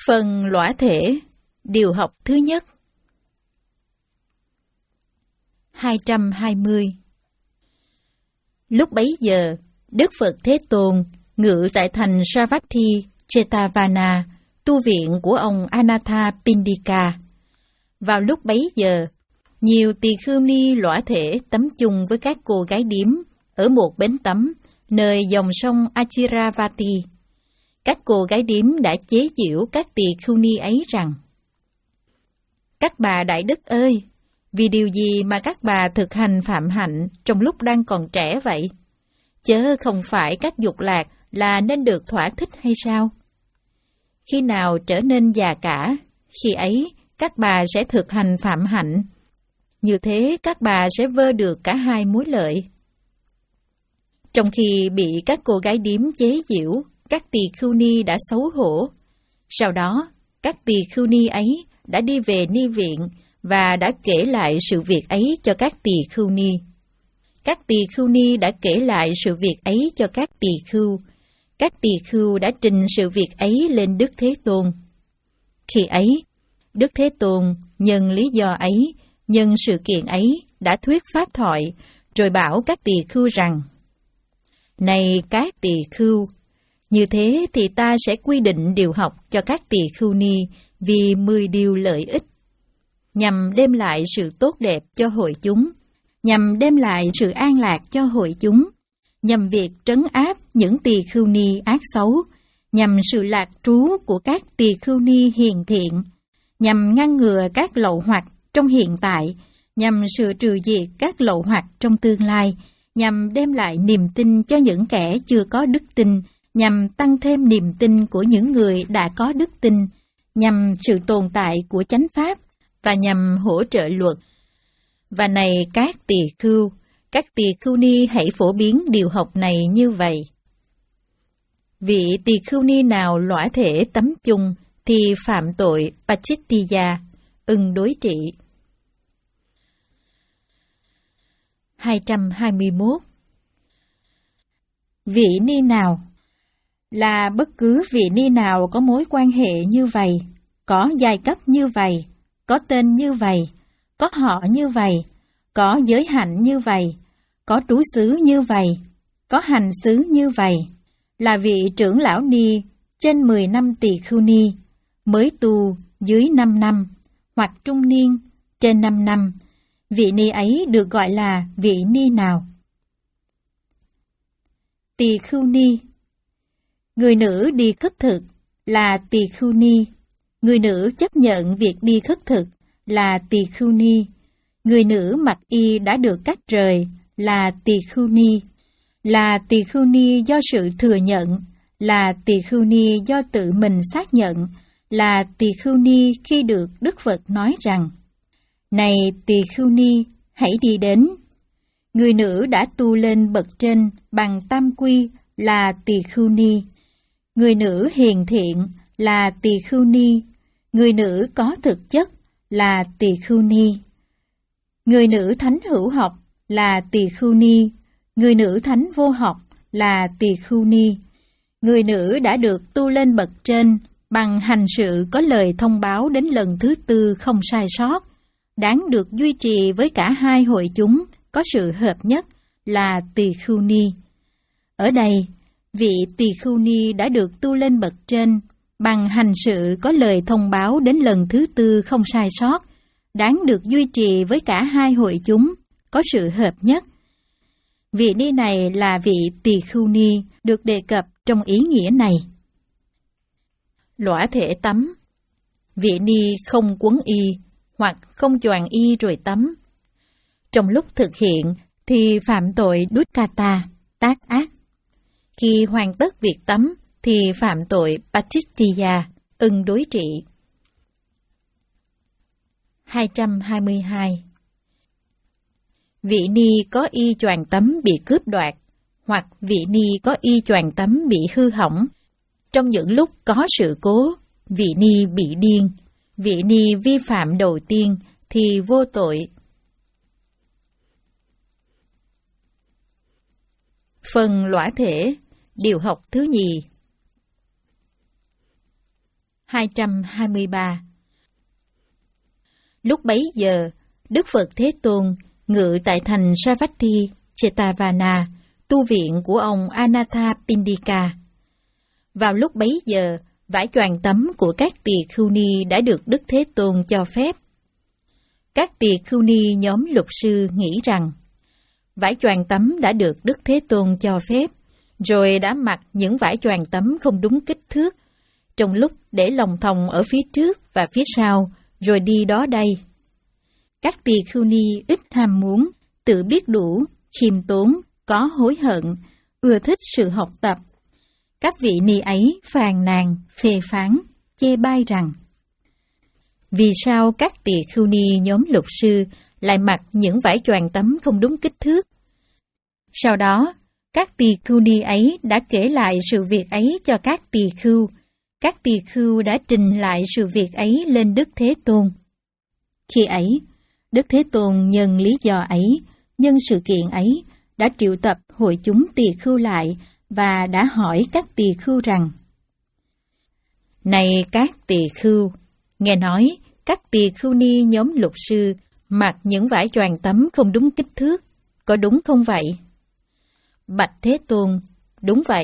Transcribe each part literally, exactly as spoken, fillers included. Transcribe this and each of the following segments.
Phần lõa thể, điều học thứ nhất. hai trăm hai mươi. Lúc bấy giờ, Đức Phật Thế Tôn ngự tại thành Savatthi, Jetavana, tu viện của ông Anatha Pindika. Vào lúc bấy giờ, nhiều tỳ khưu ni lõa thể tắm chung với các cô gái điếm ở một bến tắm nơi dòng sông Achiravati. Các cô gái điếm đã chế giễu các tỳ khưu ni ấy rằng: các bà đại đức ơi, vì điều gì mà các bà thực hành phạm hạnh trong lúc đang còn trẻ vậy? Chớ không phải các dục lạc là nên được thỏa thích hay sao? Khi nào trở nên già cả, khi ấy các bà sẽ thực hành phạm hạnh. Như thế các bà sẽ vơ được cả hai mối lợi. Trong khi bị các cô gái điếm chế giễu, các tỳ khưu ni đã xấu hổ. Sau đó, các tỳ khưu ni ấy đã đi về ni viện và đã kể lại sự việc ấy cho các tỳ khưu ni. Các tỳ khưu ni đã kể lại sự việc ấy cho các tỳ khưu. Các tỳ khưu đã trình sự việc ấy lên Đức Thế Tôn. Khi ấy, Đức Thế Tôn nhân lý do ấy, nhân sự kiện ấy đã thuyết pháp thoại, rồi bảo các tỳ khưu rằng: này các tỳ khưu, như thế thì ta sẽ quy định điều học cho các tỳ khưu ni vì mười điều lợi ích, nhằm đem lại sự tốt đẹp cho hội chúng, nhằm đem lại sự an lạc cho hội chúng, nhằm việc trấn áp những tỳ khưu ni ác xấu, nhằm sự lạc trú của các tỳ khưu ni hiền thiện, nhằm ngăn ngừa các lậu hoặc trong hiện tại, nhằm sự trừ diệt các lậu hoặc trong tương lai, nhằm đem lại niềm tin cho những kẻ chưa có đức tin, nhằm tăng thêm niềm tin của những người đã có đức tin, nhằm sự tồn tại của chánh pháp, và nhằm hỗ trợ luật. Và này các tỳ khưu, các tỳ khưu ni hãy phổ biến điều học này như vậy. Vị tỳ khưu ni nào lõa thể tắm chung thì phạm tội Pachittiya, ưng đối trị. hai trăm hai mươi mốt. Vị ni nào là bất cứ vị ni nào có mối quan hệ như vậy, có giai cấp như vậy, có tên như vậy, có họ như vậy, có giới hạnh như vậy, có trú xứ như vậy, có hành xứ như vậy, là vị trưởng lão ni trên mười năm tỳ khưu ni, mới tu dưới năm năm, hoặc trung niên trên năm năm, vị ni ấy được gọi là vị ni nào? Tỳ khưu ni. Người nữ đi khất thực là tỳ khưu ni. Người nữ chấp nhận việc đi khất thực là tỳ khưu ni. Người nữ mặc y đã được cắt rời là tỳ khưu ni. Là tỳ khưu ni do sự thừa nhận, là tỳ khưu ni do tự mình xác nhận, là tỳ khưu ni khi được Đức Phật nói rằng: này tỳ khưu ni, hãy đi đến. Người nữ đã tu lên bậc trên bằng tam quy là tỳ khưu ni. Người nữ hiền thiện là tỳ khưu ni. Người nữ có thực chất là tỳ khưu ni. Người nữ thánh hữu học là tỳ khưu ni. Người nữ thánh vô học là tỳ khưu ni. Người nữ đã được tu lên bậc trên bằng hành sự có lời thông báo đến lần thứ tư không sai sót, đáng được duy trì với cả hai hội chúng có sự hợp nhất là tỳ khưu ni. Ở đây, vị tỳ khưu ni đã được tu lên bậc trên bằng hành sự có lời thông báo đến lần thứ tư không sai sót, đáng được duy trì với cả hai hội chúng có sự hợp nhất. Vị ni này là vị tỳ khưu ni được đề cập trong ý nghĩa này. Lõa thể tắm. Vị ni không quấn y hoặc không choàng y rồi tắm. Trong lúc thực hiện thì phạm tội Dukkata, tác ác. Khi hoàn tất việc tắm thì phạm tội Pachittiya, ưng đối trị. hai trăm hai mươi hai. Vị ni có y choàng tắm bị cướp đoạt, hoặc vị ni có y choàng tắm bị hư hỏng. Trong những lúc có sự cố, vị ni bị điên. Vị ni vi phạm đầu tiên thì vô tội. Phần lõa thể, điều học thứ nhì. hai trăm hai mươi ba. Lúc bấy giờ, Đức Phật Thế Tôn ngự tại thành Savatthi, Jetavana, tu viện của ông Anathapindika. Vào lúc bấy giờ, vải choàng tắm của các tỳ khưu ni đã được Đức Thế Tôn cho phép. Các tỳ khưu ni nhóm lục sư nghĩ rằng, vải choàng tắm đã được Đức Thế Tôn cho phép, rồi đã mặc những vải choàng tắm không đúng kích thước, trong lúc để lòng thòng ở phía trước và phía sau, rồi đi đó đây. Các tỳ khưu ni ít ham muốn, tự biết đủ, khiêm tốn, có hối hận, ưa thích sự học tập. Các vị ni ấy phàn nàn, phê phán, chê bai rằng, vì sao các tỳ khưu ni nhóm lục sư lại mặc những vải choàng tắm không đúng kích thước? Sau đó, các tỳ khưu ni ấy đã kể lại sự việc ấy cho các tỳ khưu. Các tỳ khưu đã trình lại sự việc ấy lên Đức Thế Tôn. Khi ấy, Đức Thế Tôn nhân lý do ấy, nhân sự kiện ấy, đã triệu tập hội chúng tỳ khưu lại và đã hỏi các tỳ khưu rằng, này các tỳ khưu, nghe nói các tỳ khưu ni nhóm lục sư mặc những vải choàng tắm không đúng kích thước, có đúng không vậy? Bạch Thế Tôn, đúng vậy.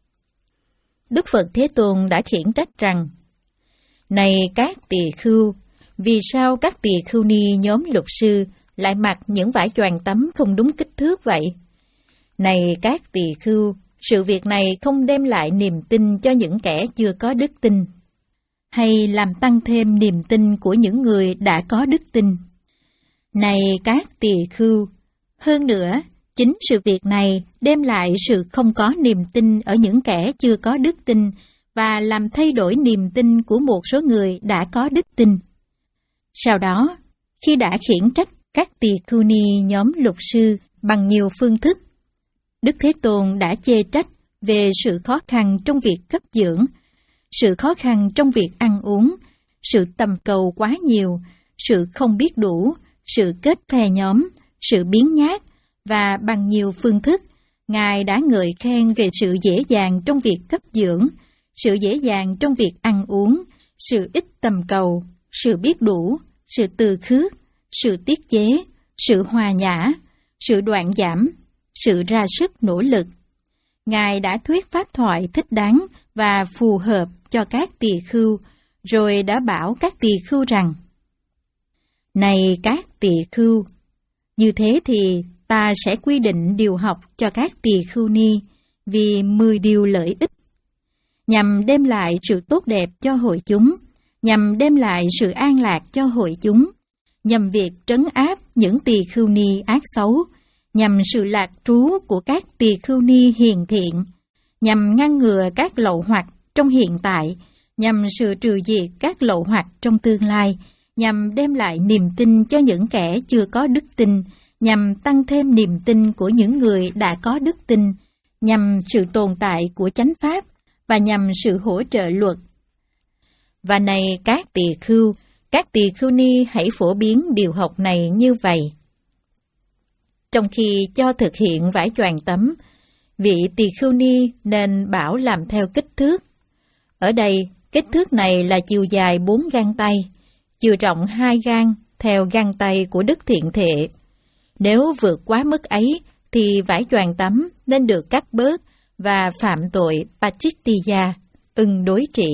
Đức Phật Thế Tôn đã khiển trách rằng, này các tỳ khưu, vì sao các tỳ khưu ni nhóm lục sư lại mặc những vải choàng tắm không đúng kích thước vậy? Này các tỳ khưu, sự việc này không đem lại niềm tin cho những kẻ chưa có đức tin, hay làm tăng thêm niềm tin của những người đã có đức tin. Này các tỳ khưu, hơn nữa, chính sự việc này đem lại sự không có niềm tin ở những kẻ chưa có đức tin và làm thay đổi niềm tin của một số người đã có đức tin. Sau đó, khi đã khiển trách các tỳ khưu ni nhóm lục sư bằng nhiều phương thức, Đức Thế Tôn đã chê trách về sự khó khăn trong việc cấp dưỡng, sự khó khăn trong việc ăn uống, sự tầm cầu quá nhiều, sự không biết đủ, sự kết phe nhóm, sự biếng nhác, và bằng nhiều phương thức, Ngài đã ngợi khen về sự dễ dàng trong việc cấp dưỡng, sự dễ dàng trong việc ăn uống, sự ít tầm cầu, sự biết đủ, sự từ khước, sự tiết chế, sự hòa nhã, sự đoạn giảm, sự ra sức nỗ lực. Ngài đã thuyết pháp thoại thích đáng và phù hợp cho các tỳ khưu, rồi đã bảo các tỳ khưu rằng, này các tỳ khưu, như thế thì ta sẽ quy định điều học cho các tỳ khưu ni vì mười điều lợi ích, nhằm đem lại sự tốt đẹp cho hội chúng, nhằm đem lại sự an lạc cho hội chúng, nhằm việc trấn áp những tỳ khưu ni ác xấu, nhằm sự lạc trú của các tỳ khưu ni hiền thiện, nhằm ngăn ngừa các lậu hoặc trong hiện tại, nhằm sự trừ diệt các lậu hoặc trong tương lai, nhằm đem lại niềm tin cho những kẻ chưa có đức tin, nhằm tăng thêm niềm tin của những người đã có đức tin, nhằm sự tồn tại của chánh pháp và nhằm sự hỗ trợ luật. Và này các tỳ khưu, các tỳ khưu ni hãy phổ biến điều học này như vậy. Trong khi cho thực hiện vải choàng tắm, vị tỳ khưu ni nên bảo làm theo kích thước. Ở đây, kích thước này là chiều dài bốn gang tay, chiều rộng hai gang theo gang tay của Đức Thiện Thệ. Nếu vượt quá mức ấy, thì vải choàng tắm nên được cắt bớt và phạm tội Pachittiya, ưng đối trị.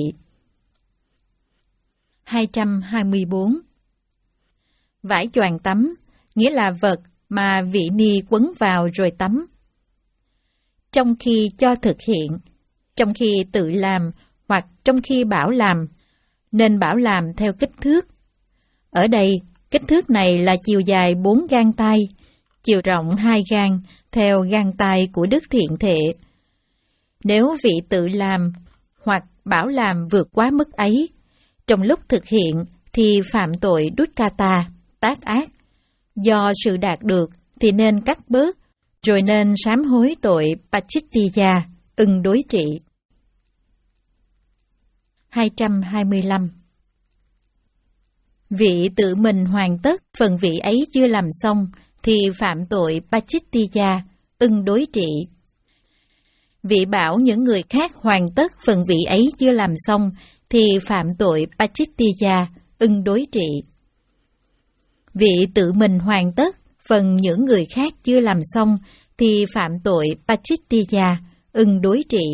hai trăm hai mươi bốn. Vải choàng tắm nghĩa là vật mà vị ni quấn vào rồi tắm. Trong khi cho thực hiện, trong khi tự làm hoặc trong khi bảo làm, nên bảo làm theo kích thước. Ở đây, kích thước này là chiều dài bốn gang tay, chiều rộng hai gang theo gang tay của Đức Thiện Thệ. Nếu vị tự làm hoặc bảo làm vượt quá mức ấy, trong lúc thực hiện thì phạm tội Dukkata, tác ác. Do sự đạt được thì nên cắt bớt, rồi nên sám hối tội Pachittiya, ưng đối trị. hai trăm hai mươi lăm. Vị tự mình hoàn tất phần vị ấy chưa làm xong thì phạm tội Pachittiya, ưng đối trị. Vị bảo những người khác hoàn tất phần vị ấy chưa làm xong thì phạm tội Pachittiya, ưng đối trị. Vị tự mình hoàn tất phần những người khác chưa làm xong thì phạm tội Pachittiya, ưng đối trị.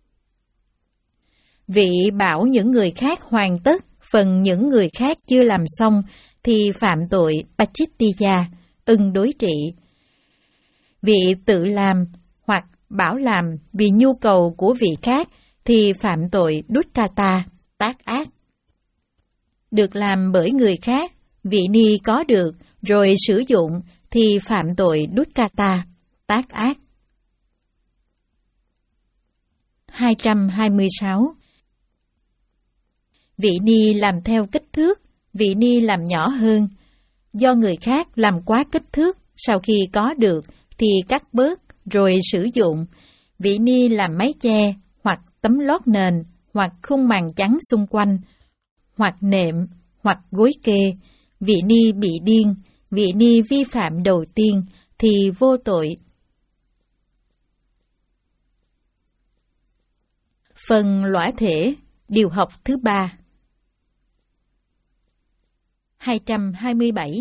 Vị bảo những người khác hoàn tất phần những người khác chưa làm xong thì phạm tội Pachittiya, ưng đối trị. Vị tự làm hoặc bảo làm vì nhu cầu của vị khác thì phạm tội Dukkata, tác ác. Được làm bởi người khác, vị ni có được rồi sử dụng thì phạm tội Dukkata, tác ác. hai trăm hai mươi sáu. Vị ni làm theo kích thước, vị ni làm nhỏ hơn. Do người khác làm quá kích thước, sau khi có được thì cắt bớt rồi sử dụng. Vị ni làm mái che, hoặc tấm lót nền, hoặc khung màn trắng xung quanh, hoặc nệm, hoặc gối kê. Vị ni bị điên, vị ni vi phạm đầu tiên thì vô tội. Phần lõa thể, điều học thứ ba. hai trăm hai mươi bảy.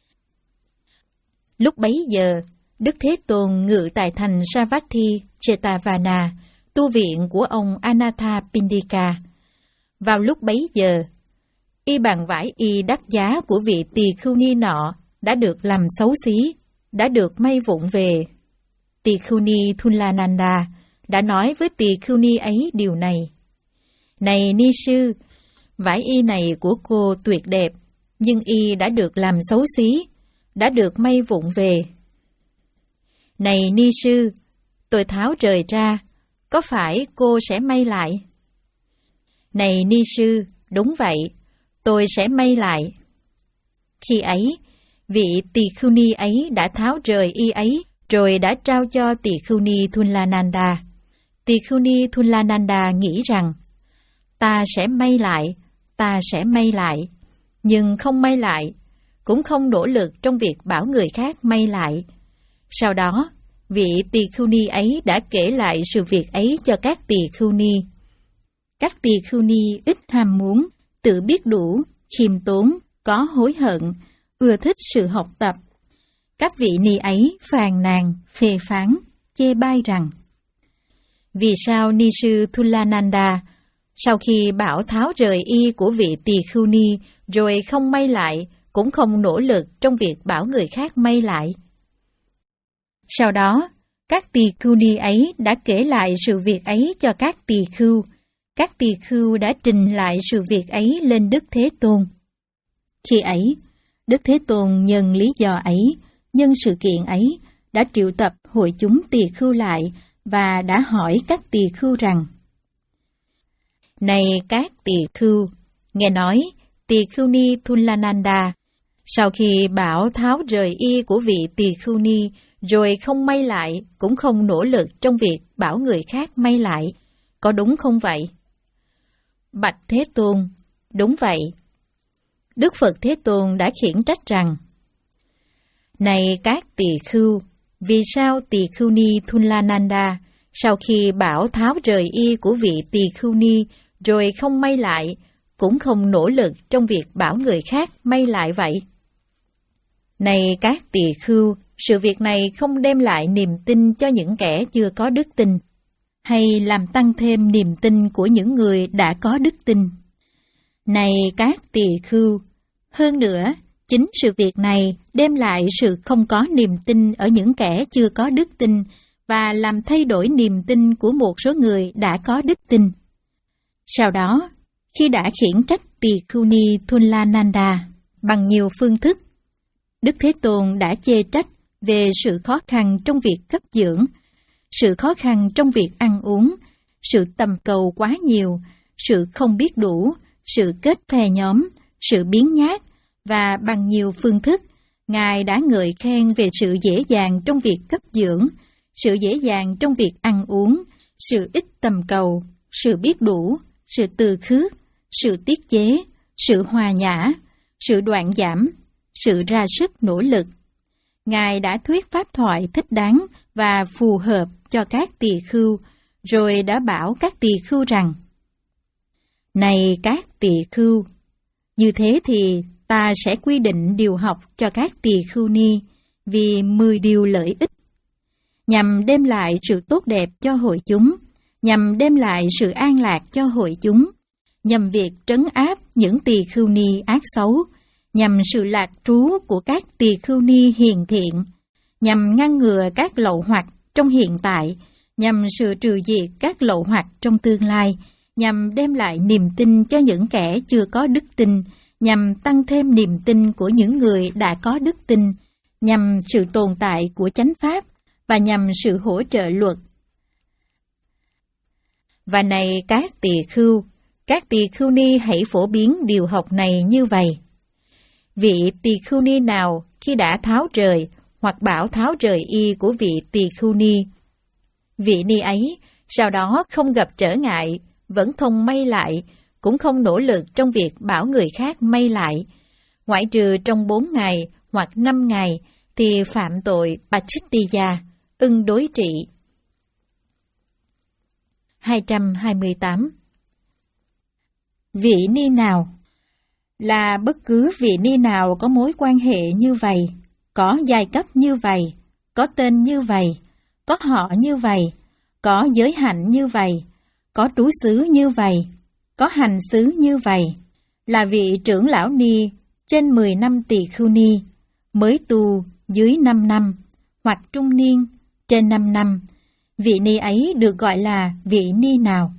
Lúc bấy giờ, Đức Thế Tôn ngự tại thành Savatthi, Jetavana, tu viện của ông Anatha Pindika. Vào lúc bấy giờ, y bàn vải y đắt giá của vị tỳ khưu ni nọ đã được làm xấu xí, đã được may vụn về. Tỳ khưu ni Thulananda đã nói với tỳ khưu ni ấy điều này: Này ni sư, vải y này của cô tuyệt đẹp, nhưng y đã được làm xấu xí, đã được may vụn về. Này ni sư, tôi tháo rời ra, có phải cô sẽ may lại? Này ni sư, đúng vậy, tôi sẽ may lại. Khi ấy, vị tỳ khưu ni ấy đã tháo rời y ấy, rồi đã trao cho tỳ khưu ni Thulananda. Tỳ khưu ni Thulananda nghĩ rằng, ta sẽ may lại, ta sẽ may lại, nhưng không may lại, cũng không nỗ lực trong việc bảo người khác may lại. Sau đó, vị tỳ khưu ni ấy đã kể lại sự việc ấy cho các tỳ khưu ni. Các tỳ khưu ni ít ham muốn, tự biết đủ, khiêm tốn, có hối hận, ưa thích sự học tập. Các vị ni ấy phàn nàn, phê phán, chê bai rằng: Vì sao ni sư Thulananda, sau khi bảo tháo rời y của vị tỳ khưu ni, rồi không may lại, cũng không nỗ lực trong việc bảo người khác may lại? Sau đó, các tỳ khưu ni ấy đã kể lại sự việc ấy cho các tỳ khưu. Các tỳ khưu đã trình lại sự việc ấy lên Đức Thế Tôn. Khi ấy, Đức Thế Tôn nhân lý do ấy, nhân sự kiện ấy, đã triệu tập hội chúng tỳ khưu lại và đã hỏi các tỳ khưu rằng: Này các tỳ khưu, nghe nói tỳ khưu ni Thulananda, sau khi bảo tháo rời y của vị tỳ khưu ni, rồi không may lại, cũng không nỗ lực trong việc bảo người khác may lại, có đúng không vậy? Bạch Thế Tôn, đúng vậy. Đức Phật Thế Tôn đã khiển trách rằng: Này các tỳ khưu, vì sao tỳ khưu ni Thulananda, sau khi bảo tháo rời y của vị tỳ khưu ni, rồi không may lại, cũng không nỗ lực trong việc bảo người khác may lại vậy? Này các tỳ khưu, sự việc này không đem lại niềm tin cho những kẻ chưa có đức tin, hay làm tăng thêm niềm tin của những người đã có đức tin. Này các tỳ khưu, hơn nữa, chính sự việc này đem lại sự không có niềm tin ở những kẻ chưa có đức tin và làm thay đổi niềm tin của một số người đã có đức tin. Sau đó, khi đã khiển trách tỳ khưu ni Thulananda bằng nhiều phương thức, Đức Thế Tôn đã chê trách về sự khó khăn trong việc cấp dưỡng, sự khó khăn trong việc ăn uống, sự tầm cầu quá nhiều, sự không biết đủ, sự kết phe nhóm, sự biếng nhác, và bằng nhiều phương thức, Ngài đã ngợi khen về sự dễ dàng trong việc cấp dưỡng, sự dễ dàng trong việc ăn uống, sự ít tầm cầu, sự biết đủ, sự từ khước, sự tiết chế, sự hòa nhã, sự đoạn giảm, sự ra sức nỗ lực. Ngài đã thuyết pháp thoại thích đáng và phù hợp cho các tỳ khưu, rồi đã bảo các tỳ khưu rằng: Này các tỳ khưu, như thế thì ta sẽ quy định điều học cho các tỳ khưu ni vì mười điều lợi ích, nhằm đem lại sự tốt đẹp cho hội chúng, nhằm đem lại sự an lạc cho hội chúng, nhằm việc trấn áp những tỳ khưu ni ác xấu, nhằm sự lạc trú của các tỳ khưu ni hiền thiện, nhằm ngăn ngừa các lậu hoặc trong hiện tại, nhằm sự trừ diệt các lậu hoặc trong tương lai, nhằm đem lại niềm tin cho những kẻ chưa có đức tin, nhằm tăng thêm niềm tin của những người đã có đức tin, nhằm sự tồn tại của chánh pháp và nhằm sự hỗ trợ luật. Và này các tỳ khưu, các tỳ khưu ni hãy phổ biến điều học này như vậy. Vị tỳ khưu ni nào khi đã tháo rời hoặc bảo tháo rời y của vị tỳ khưu ni, vị ni ấy sau đó không gặp trở ngại, vẫn không may lại, cũng không nỗ lực trong việc bảo người khác may lại, ngoại trừ trong bốn ngày hoặc năm ngày, thì phạm tội Pachittiya, ưng đối trị. hai trăm hai mươi tám. Vị ni nào là bất cứ vị ni nào có mối quan hệ như vậy, có giai cấp như vậy, có tên như vậy, có họ như vậy, có giới hạnh như vậy, có trú xứ như vậy, có hành xứ như vậy, là vị trưởng lão ni trên mười năm tỳ khưu ni, mới tu dưới năm năm, hoặc trung niên trên năm năm, vị ni ấy được gọi là vị ni nào?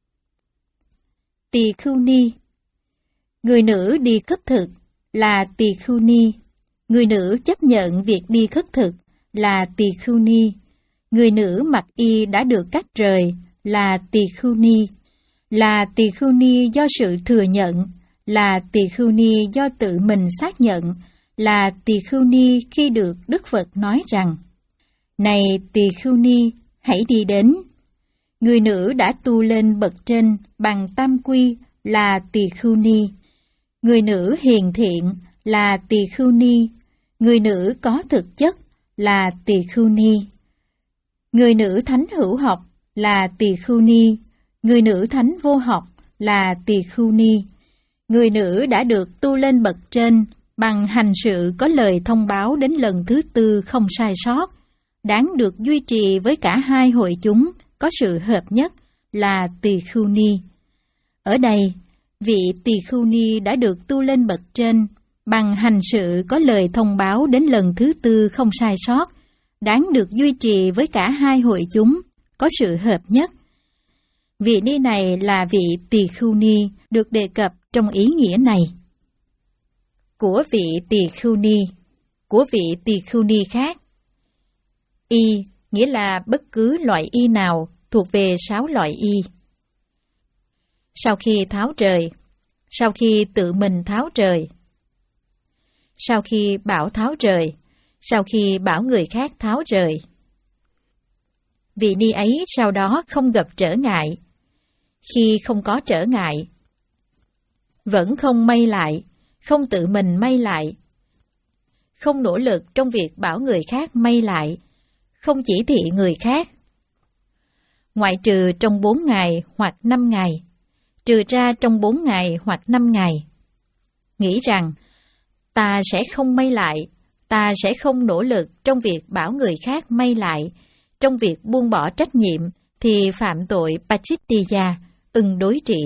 Tỳ khưu ni. Người nữ đi khất thực là tỳ khưu ni. Người nữ chấp nhận việc đi khất thực là tỳ khưu ni. Người nữ mặc y đã được cắt rời là tỳ khưu ni. Là tỳ khưu ni do sự thừa nhận, là tỳ khưu ni do tự mình xác nhận, là tỳ khưu ni khi được Đức Phật nói rằng: Này tỳ khưu ni, hãy đi đến. Người nữ đã tu lên bậc trên bằng tam quy là tỳ khưu ni. Người nữ hiền thiện là tỳ khưu ni. Người nữ có thực chất là tỳ khưu ni. Người nữ thánh hữu học là tỳ khưu ni. Người nữ thánh vô học là tỳ khưu ni. Người nữ đã được tu lên bậc trên bằng hành sự có lời thông báo đến lần thứ tư không sai sót, đáng được duy trì với cả hai hội chúng có sự hợp nhất là tỳ khưu ni. Ở đây, vị tỳ khưu ni đã được tu lên bậc trên bằng hành sự có lời thông báo đến lần thứ tư không sai sót, đáng được duy trì với cả hai hội chúng có sự hợp nhất. Vị ni này là vị tỳ khưu ni được đề cập trong ý nghĩa này. Của vị tỳ khưu ni, của vị tỳ khưu ni khác. Y nghĩa là bất cứ loại y nào thuộc về sáu loại y. Sau khi tháo rời, sau khi tự mình tháo rời, sau khi bảo tháo rời, sau khi bảo người khác tháo rời. Vị ni ấy sau đó không gặp trở ngại. Khi không có trở ngại, vẫn không may lại, không tự mình may lại, không nỗ lực trong việc bảo người khác may lại, không chỉ thị người khác. Ngoại trừ trong bốn ngày hoặc năm ngày, trừ ra trong bốn ngày hoặc năm ngày. Nghĩ rằng, ta sẽ không may lại, ta sẽ không nỗ lực trong việc bảo người khác may lại, trong việc buông bỏ trách nhiệm, thì phạm tội Pachittiya, ưng đối trị.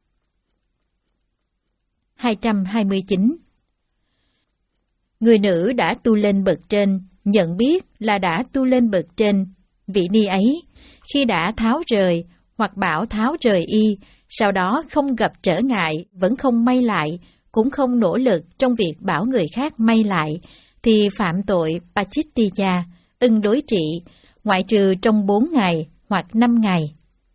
hai trăm hai mươi chín. Người nữ đã tu lên bậc trên, nhận biết là đã tu lên bậc trên, vị ni ấy, khi đã tháo rời hoặc bảo tháo rời y, sau đó không gặp trở ngại, vẫn không may lại, cũng không nỗ lực trong việc bảo người khác may lại, thì phạm tội Pachittiya, ưng đối trị, ngoại trừ trong bốn ngày hoặc năm ngày.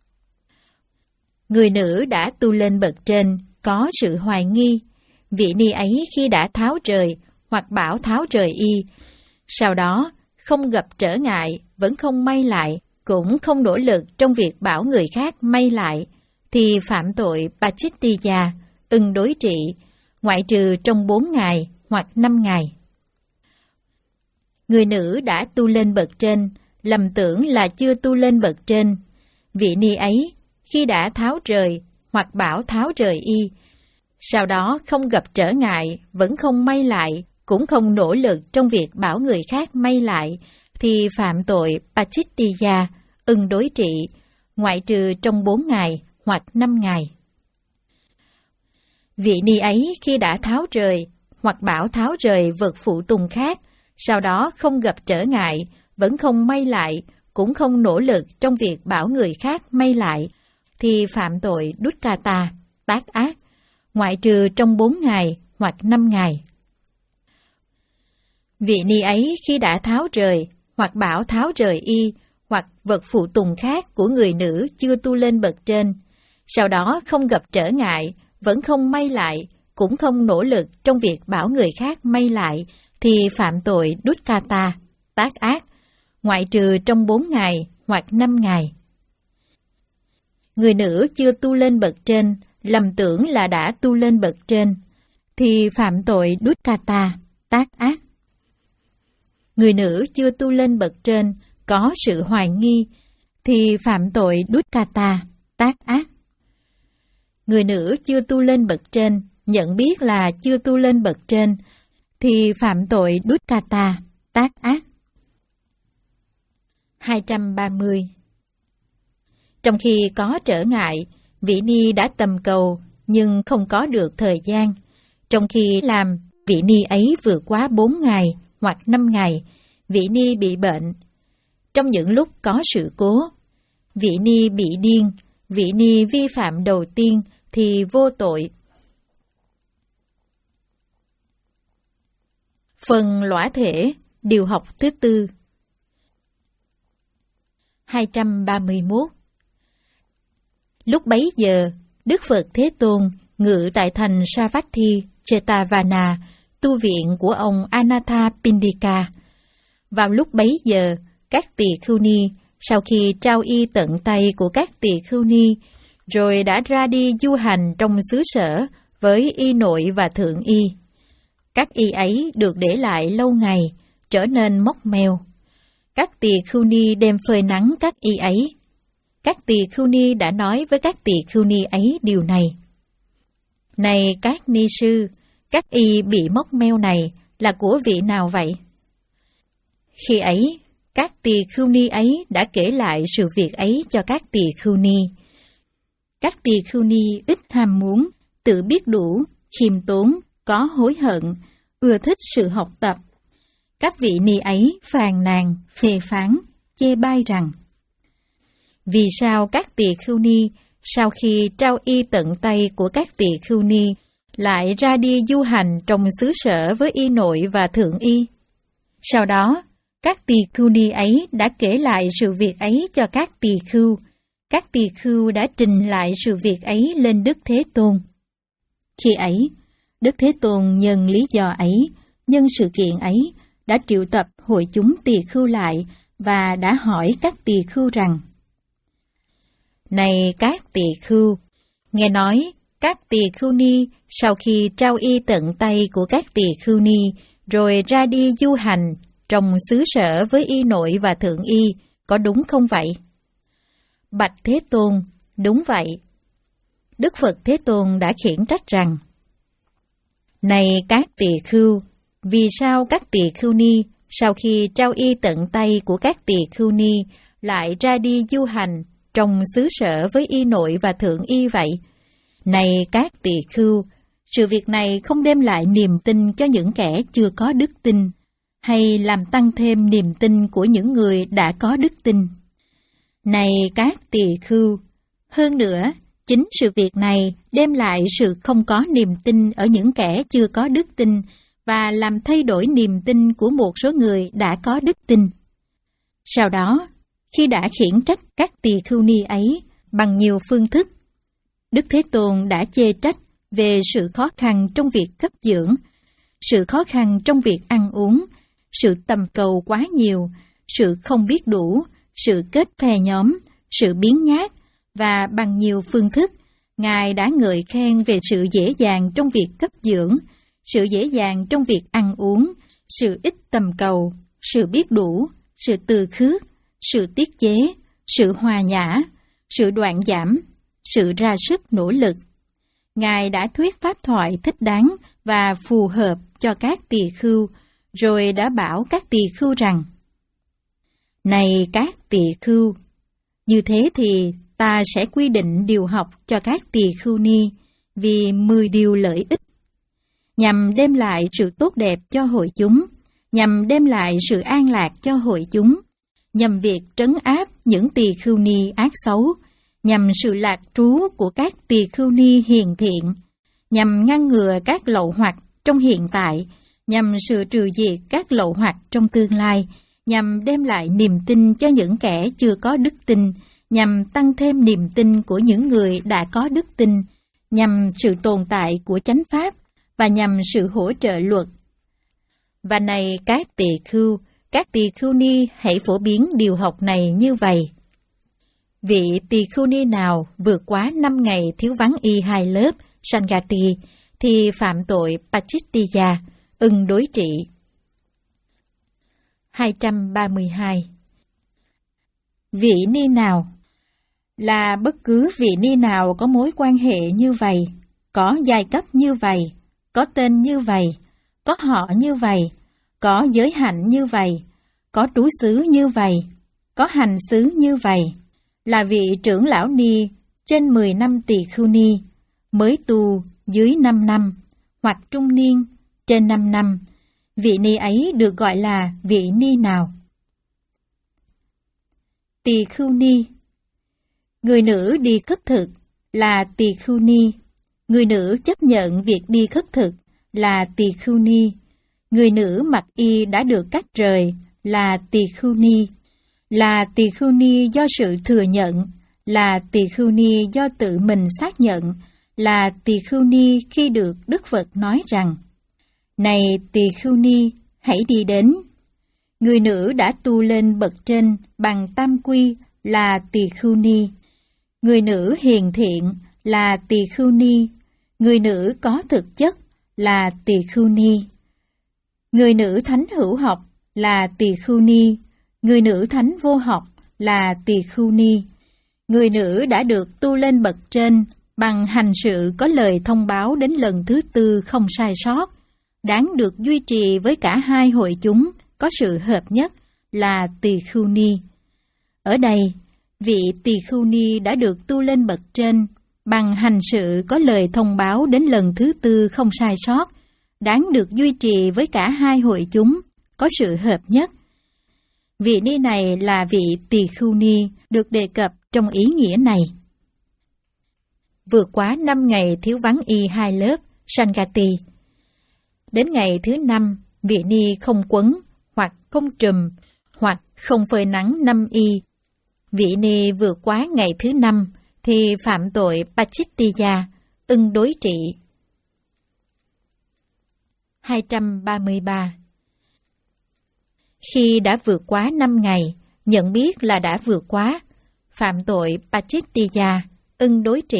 Người nữ đã tu lên bậc trên, có sự hoài nghi, vị ni ấy khi đã tháo rời hoặc bảo tháo rời y, sau đó không gặp trở ngại, vẫn không may lại, cũng không nỗ lực trong việc bảo người khác may lại, thì phạm tội Pachittiya, ưng đối trị, ngoại trừ trong bốn ngày hoặc năm ngày. Người nữ đã tu lên bậc trên, lầm tưởng là chưa tu lên bậc trên, vị ni ấy khi đã tháo rời hoặc bảo tháo rời y, sau đó không gặp trở ngại, vẫn không may lại, cũng không nỗ lực trong việc bảo người khác may lại, thì phạm tội Pachittiya, ưng đối trị, ngoại trừ trong bốn ngày hoặc năm ngày. Vị ni ấy khi đã tháo rời hoặc bảo tháo rời vật phụ tùng khác, sau đó không gặp trở ngại, vẫn không may lại, cũng không nỗ lực trong việc bảo người khác may lại, thì phạm tội Dukkata, tác ác, ngoại trừ trong bốn ngày hoặc năm ngày. Vị ni ấy khi đã tháo rời hoặc bảo tháo rời y hoặc vật phụ tùng khác của người nữ chưa tu lên bậc trên, sau đó không gặp trở ngại, vẫn không may lại, cũng không nỗ lực trong việc bảo người khác may lại, thì phạm tội Dukkata, tác ác, ngoại trừ trong bốn ngày hoặc năm ngày. Người nữ chưa tu lên bậc trên, lầm tưởng là đã tu lên bậc trên, thì phạm tội Dukkata, tác ác. Người nữ chưa tu lên bậc trên, có sự hoài nghi, thì phạm tội Dukkata, tác ác. Người nữ chưa tu lên bậc trên, nhận biết là chưa tu lên bậc trên, thì phạm tội Dukkata, tác ác. hai trăm ba mươi. Trong khi có trở ngại, vị ni đã tầm cầu nhưng không có được thời gian. Trong khi làm, vị ni ấy vượt quá bốn ngày hoặc năm ngày, vị ni bị bệnh. Trong những lúc có sự cố, vị ni bị điên, vị ni vi phạm đầu tiên thì vô tội. Phần lõa thể, điều học thứ tư. hai trăm ba mươi mốt. Lúc bấy giờ, Đức Phật Thế Tôn ngự tại thành Savatthi, Jetavana, tu viện của ông Anathapindika. Vào lúc bấy giờ, các tỳ khưu ni, sau khi trao y tận tay của các tỳ khưu ni, rồi đã ra đi du hành trong xứ sở với y nội và thượng y. Các y ấy được để lại lâu ngày, trở nên mốc meo. Các tỳ khưu ni đem phơi nắng các y ấy. Các tỳ khưu ni đã nói với các tỳ khưu ni ấy điều này: Này các ni sư, các y bị mốc meo này là của vị nào vậy? Khi ấy, các tỳ khưu ni ấy đã kể lại sự việc ấy cho các tỳ khưu ni. Các tỳ khưu ni ít ham muốn, tự biết đủ, khiêm tốn, có hối hận, ưa thích sự học tập. Các vị ni ấy phàn nàn, phê phán, chê bai rằng: Vì sao các tỳ khưu ni, sau khi trao y tận tay của các tỳ khưu ni, lại ra đi du hành trong xứ sở với y nội và thượng y? Sau đó, các tỳ khưu ni ấy đã kể lại sự việc ấy cho các tỳ khưu. Các tỳ khưu đã trình lại sự việc ấy lên Đức Thế Tôn. Khi ấy, Đức Thế Tôn nhân lý do ấy, nhân sự kiện ấy, đã triệu tập hội chúng tỳ khưu lại và đã hỏi các tỳ khưu rằng: Này các tỳ khưu, nghe nói các tỳ khưu ni sau khi trao y tận tay của các tỳ khưu ni, rồi ra đi du hành trong xứ sở với y nội và thượng y, có đúng không vậy? Bạch Thế Tôn, đúng vậy. Đức Phật Thế Tôn đã khiển trách rằng: Này các tỳ khưu, vì sao các tỳ khưu ni sau khi trao y tận tay của các tỳ khưu ni lại ra đi du hành trong xứ sở với y nội và thượng y vậy? Này các tỳ khưu, sự việc này không đem lại niềm tin cho những kẻ chưa có đức tin, hay làm tăng thêm niềm tin của những người đã có đức tin. Này các tỳ khưu, hơn nữa, chính sự việc này đem lại sự không có niềm tin ở những kẻ chưa có đức tin và làm thay đổi niềm tin của một số người đã có đức tin. Sau đó, khi đã khiển trách các tỳ khưu ni ấy bằng nhiều phương thức, Đức Thế Tôn đã chê trách về sự khó khăn trong việc cấp dưỡng, sự khó khăn trong việc ăn uống, sự tầm cầu quá nhiều, sự không biết đủ, sự kết phe nhóm, sự biếng nhác, và bằng nhiều phương thức, Ngài đã ngợi khen về sự dễ dàng trong việc cấp dưỡng, sự dễ dàng trong việc ăn uống, sự ít tầm cầu, sự biết đủ, sự từ khước, sự tiết chế, sự hòa nhã, sự đoạn giảm, sự ra sức nỗ lực. Ngài đã thuyết pháp thoại thích đáng và phù hợp cho các tỳ khưu, rồi đã bảo các tỳ khưu rằng: Này các tỳ khưu, như thế thì ta sẽ quy định điều học cho các tỳ khưu ni vì mười điều lợi ích, nhằm đem lại sự tốt đẹp cho hội chúng, nhằm đem lại sự an lạc cho hội chúng, nhằm việc trấn áp những tỳ khưu ni ác xấu, nhằm sự lạc trú của các tỳ khưu ni hiền thiện, nhằm ngăn ngừa các lậu hoặc trong hiện tại, nhằm sự trừ diệt các lậu hoặc trong tương lai, nhằm đem lại niềm tin cho những kẻ chưa có đức tin, nhằm tăng thêm niềm tin của những người đã có đức tin, nhằm sự tồn tại của chánh pháp và nhằm sự hỗ trợ luật. Và này các tỳ khưu, các tỳ khưu ni hãy phổ biến điều học này như vậy. Vị tỳ khưu ni nào vượt quá năm ngày thiếu vắng y hai lớp Sangati thì phạm tội Pachittiya, ưng đối trị. hai trăm ba mươi hai. Vị ni nào là bất cứ vị ni nào có mối quan hệ như vậy, có giai cấp như vậy, có tên như vậy, có họ như vậy, có giới hạnh như vậy, có trú xứ như vậy, có hành xứ như vậy, là vị trưởng lão ni trên mười năm tỳ khưu ni, mới tu dưới năm năm, hoặc trung niên trên năm năm, vị ni ấy được gọi là vị ni nào? Tỳ khưu ni. Người nữ đi khất thực là tỳ khưu ni. Người nữ chấp nhận việc đi khất thực là tỳ khưu ni. Người nữ mặc y đã được cắt rời là tỳ khưu ni. Là tỳ khưu ni do sự thừa nhận, là tỳ khưu ni do tự mình xác nhận, là tỳ khưu ni khi được Đức Phật nói rằng: Này tỳ khưu ni, hãy đi đến. Người nữ đã tu lên bậc trên bằng tam quy là tỳ khưu ni. Người nữ hiền thiện là tỳ khưu ni. Người nữ có thực chất là tỳ khưu ni. Người nữ thánh hữu học là tỳ khưu ni. Người nữ thánh vô học là tỳ khưu ni. Người nữ đã được tu lên bậc trên bằng hành sự có lời thông báo đến lần thứ tư không sai sót, đáng được duy trì với cả hai hội chúng có sự hợp nhất là tỳ khưu ni. Ở đây, vị tỳ khưu ni đã được tu lên bậc trên bằng hành sự có lời thông báo đến lần thứ tư không sai sót, đáng được duy trì với cả hai hội chúng có sự hợp nhất. Vị ni này là vị tỳ khưu ni được đề cập trong ý nghĩa này. Vượt quá năm ngày thiếu vắng y hai lớp Sangati. Đến ngày thứ năm, vị ni không quấn, hoặc không trùm, hoặc không phơi nắng năm y. Vị ni vượt quá ngày thứ năm thì phạm tội Pachittiya, ưng đối trị. hai trăm ba mươi ba. Khi đã vượt quá năm ngày, nhận biết là đã vượt quá, phạm tội Pachittiya, ưng đối trị.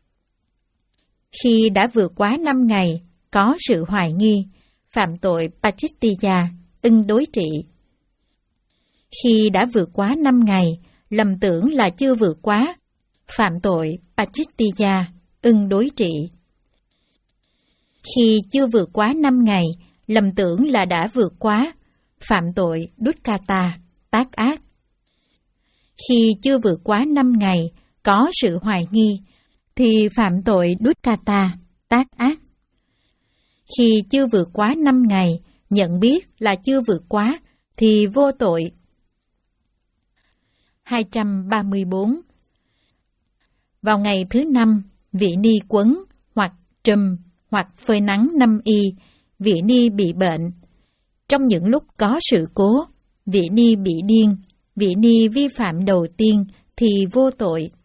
Khi đã vượt quá năm ngày, có sự hoài nghi, phạm tội Pachittiya, ưng đối trị. Khi đã vượt quá năm ngày, lầm tưởng là chưa vượt quá, phạm tội Pachittiya, ưng đối trị. Khi chưa vượt quá năm ngày, lầm tưởng là đã vượt quá, phạm tội Dukkata, tác ác. Khi chưa vượt quá năm ngày, có sự hoài nghi, thì phạm tội Dukkata, tác ác. Khi chưa vượt quá năm ngày, nhận biết là chưa vượt quá, thì vô tội. hai trăm ba mươi bốn. Vào ngày thứ năm, vị ni quấn, hoặc trùm, hoặc phơi nắng năm y, vị ni bị bệnh. Trong những lúc có sự cố, vị ni bị điên, vị ni vi phạm đầu tiên thì vô tội.